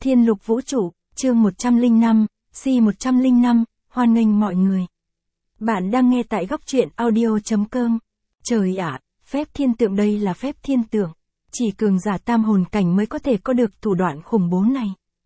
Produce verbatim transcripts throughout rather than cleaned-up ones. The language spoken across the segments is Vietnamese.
Thiên Lục Vũ Trụ, chương một trăm lẻ năm, Si một trăm lẻ năm, hoan nghênh mọi người. Bạn đang nghe tại góc truyện audio chấm com. Trời ạ, phép thiên tượng đây là phép thiên tượng. Chỉ cường giả tam hồn cảnh mới có thể có được thủ đoạn khủng bố này.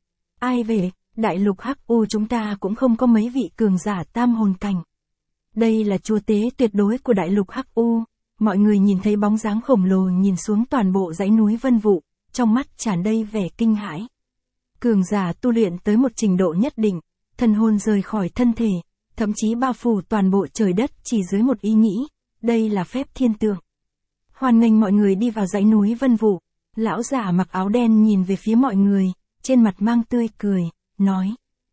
Ai về, đại lục hắc u chúng ta cũng không có mấy vị cường giả tam hồn cảnh. Đây là chúa tế tuyệt đối của đại lục hắc u. Mọi người nhìn thấy bóng dáng khổng lồ nhìn xuống toàn bộ dãy núi vân vụ, trong mắt tràn đầy vẻ kinh hãi. Cường giả tu luyện tới một trình độ nhất định, thần hồn rời khỏi thân thể, thậm chí bao phủ toàn bộ trời đất chỉ dưới một ý nghĩ, đây là phép thiên tượng. Hoan nghênh mọi người đi vào dãy núi vân vụ, lão giả mặc áo đen nhìn về phía mọi người, trên mặt mang tươi cười, nói.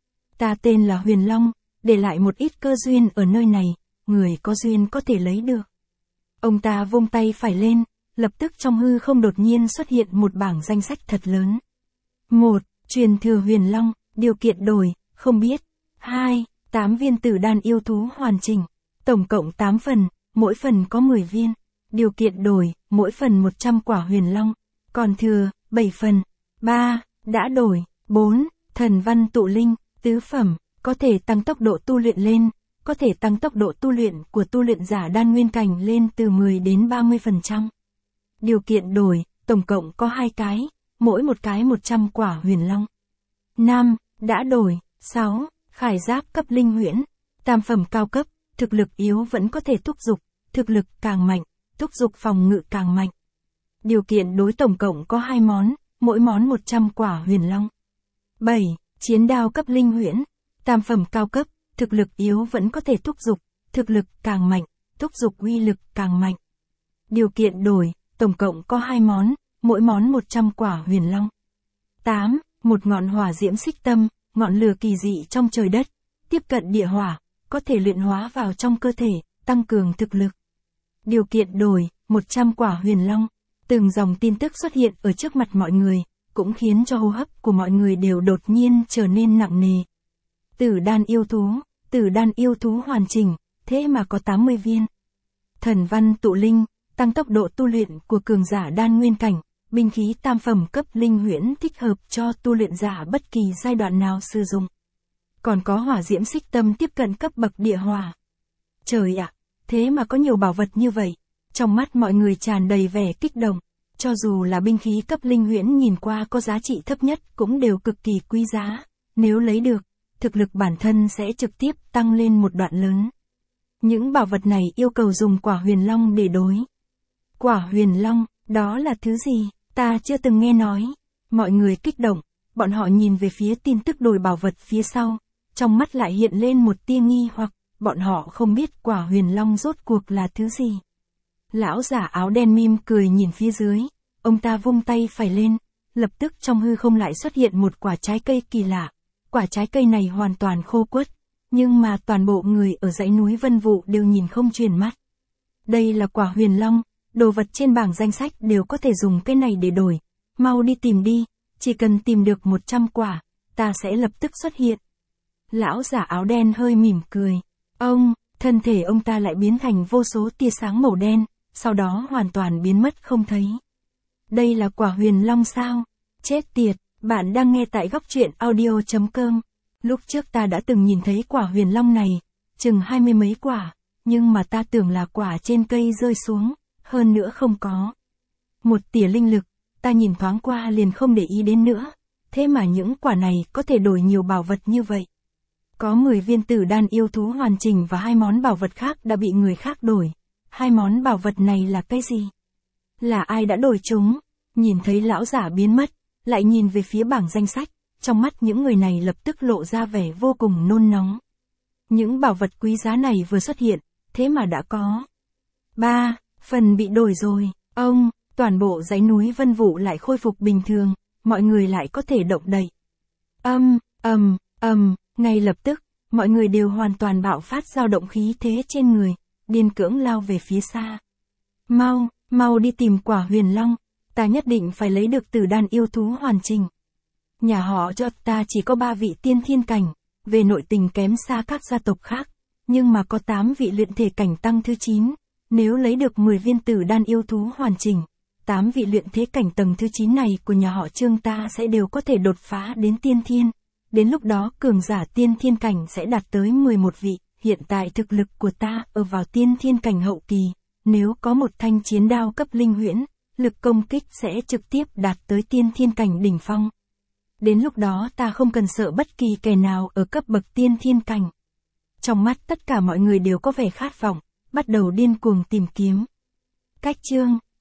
Ta tên là Huyền Long, để lại một ít cơ duyên ở nơi này, người có duyên có thể lấy được. Ông ta vung tay phải lên, lập tức trong hư không đột nhiên xuất hiện một bảng danh sách thật lớn. một. Truyền thừa Huyền Long, điều kiện đổi, không biết. hai. tám viên tử đan yêu thú hoàn chỉnh. Tổng cộng tám phần, mỗi phần có mười viên. Điều kiện đổi, mỗi phần một trăm quả Huyền Long. Còn thừa, bảy phần. ba. Đã đổi. bốn. Thần văn tụ linh, tứ phẩm, có thể tăng tốc độ tu luyện lên. Có thể tăng tốc độ tu luyện của tu luyện giả đan nguyên cảnh lên từ mười đến ba mươi phần trăm. Điều kiện đổi, tổng cộng có hai cái, mỗi một cái một trăm quả Huyền Long. năm. Đã đổi. sáu. Khải giáp cấp linh huyễn, tam phẩm cao cấp, thực lực yếu vẫn có thể thúc giục, thực lực càng mạnh, thúc giục phòng ngự càng mạnh. Điều kiện đối tổng cộng có hai món, mỗi món một trăm quả Huyền Long. bảy. Chiến đao cấp linh huyễn, tam phẩm cao cấp, thực lực yếu vẫn có thể thúc giục, thực lực càng mạnh, thúc giục uy lực càng mạnh. Điều kiện đổi, tổng cộng có hai món, mỗi món một trăm quả Huyền Long. tám. Một ngọn hỏa diễm xích tâm, ngọn lửa kỳ dị trong trời đất, tiếp cận địa hỏa, có thể luyện hóa vào trong cơ thể, tăng cường thực lực. Điều kiện đổi, một trăm quả Huyền Long. Từng dòng tin tức xuất hiện ở trước mặt mọi người, cũng khiến cho hô hấp của mọi người đều đột nhiên trở nên nặng nề. Tử đan yêu thú, tử đan yêu thú hoàn chỉnh, thế mà có tám mươi viên. Thần văn tụ linh, tăng tốc độ tu luyện của cường giả đan nguyên cảnh, binh khí tam phẩm cấp linh huyễn thích hợp cho tu luyện giả bất kỳ giai đoạn nào sử dụng. Còn có hỏa diễm xích tâm tiếp cận cấp bậc địa hỏa. Trời ạ, thế mà có nhiều bảo vật như vậy. Trong mắt mọi người tràn đầy vẻ kích động, cho dù là binh khí cấp linh huyễn nhìn qua có giá trị thấp nhất cũng đều cực kỳ quý giá, nếu lấy được, thực lực bản thân sẽ trực tiếp tăng lên một đoạn lớn. Những bảo vật này yêu cầu dùng quả Huyền Long để đối. Quả Huyền Long, đó là thứ gì? Ta chưa từng nghe nói. Mọi người kích động, bọn họ nhìn về phía tin tức đổi bảo vật phía sau, trong mắt lại hiện lên một tia nghi hoặc, bọn họ không biết quả Huyền Long rốt cuộc là thứ gì. Lão giả áo đen mỉm cười nhìn phía dưới, ông ta vung tay phải lên, lập tức trong hư không lại xuất hiện một quả trái cây kỳ lạ. Quả trái cây này hoàn toàn khô quất, nhưng mà toàn bộ người ở dãy núi vân vụ đều nhìn không chuyển mắt. Đây là quả Huyền Long, đồ vật trên bảng danh sách đều có thể dùng cái này để đổi. Mau đi tìm đi, chỉ cần tìm được một trăm quả, ta sẽ lập tức xuất hiện. Lão giả áo đen hơi mỉm cười. Ông, thân thể ông ta lại biến thành vô số tia sáng màu đen, sau đó hoàn toàn biến mất không thấy. Đây là quả Huyền Long sao? Chết tiệt, bạn đang nghe tại góc truyện audio chấm com. Lúc trước ta đã từng nhìn thấy quả Huyền Long này, chừng hai mươi mấy quả, nhưng mà ta tưởng là quả trên cây rơi xuống, hơn nữa không có. Một tỉa linh lực, ta nhìn thoáng qua liền không để ý đến nữa, thế mà những quả này có thể đổi nhiều bảo vật như vậy. Có mười viên tử đan yêu thú hoàn chỉnh và hai món bảo vật khác đã bị người khác đổi. Hai món bảo vật này là cái gì? Là ai đã đổi chúng? Nhìn thấy lão giả biến mất, lại nhìn về phía bảng danh sách, trong mắt những người này lập tức lộ ra vẻ vô cùng nôn nóng. Những bảo vật quý giá này vừa xuất hiện, thế mà đã có ba phần bị đổi rồi. Ông, toàn bộ dãy núi vân vụ lại khôi phục bình thường, mọi người lại có thể động đậy. Âm, ầm, ầm, ngay lập tức, mọi người đều hoàn toàn bạo phát dao động khí thế trên người, điên cưỡng lao về phía xa. Mau, mau đi tìm quả Huyền Long, ta nhất định phải lấy được tử đan yêu thú hoàn chỉnh. Nhà họ cho ta chỉ có ba vị tiên thiên cảnh, về nội tình kém xa các gia tộc khác, nhưng mà có tám vị luyện thể cảnh tăng thứ chín, nếu lấy được mười viên tử đan yêu thú hoàn chỉnh, tám vị luyện thế cảnh tầng thứ chín này của nhà họ Trương ta sẽ đều có thể đột phá đến tiên thiên. Đến lúc đó cường giả tiên thiên cảnh sẽ đạt tới mười một vị, hiện tại thực lực của ta ở vào tiên thiên cảnh hậu kỳ, nếu có một thanh chiến đao cấp linh huyễn, lực công kích sẽ trực tiếp đạt tới tiên thiên cảnh đỉnh phong. Đến lúc đó ta không cần sợ bất kỳ kẻ nào ở cấp bậc tiên thiên cảnh. Trong mắt tất cả mọi người đều có vẻ khát vọng, bắt đầu điên cuồng tìm kiếm. Cách chương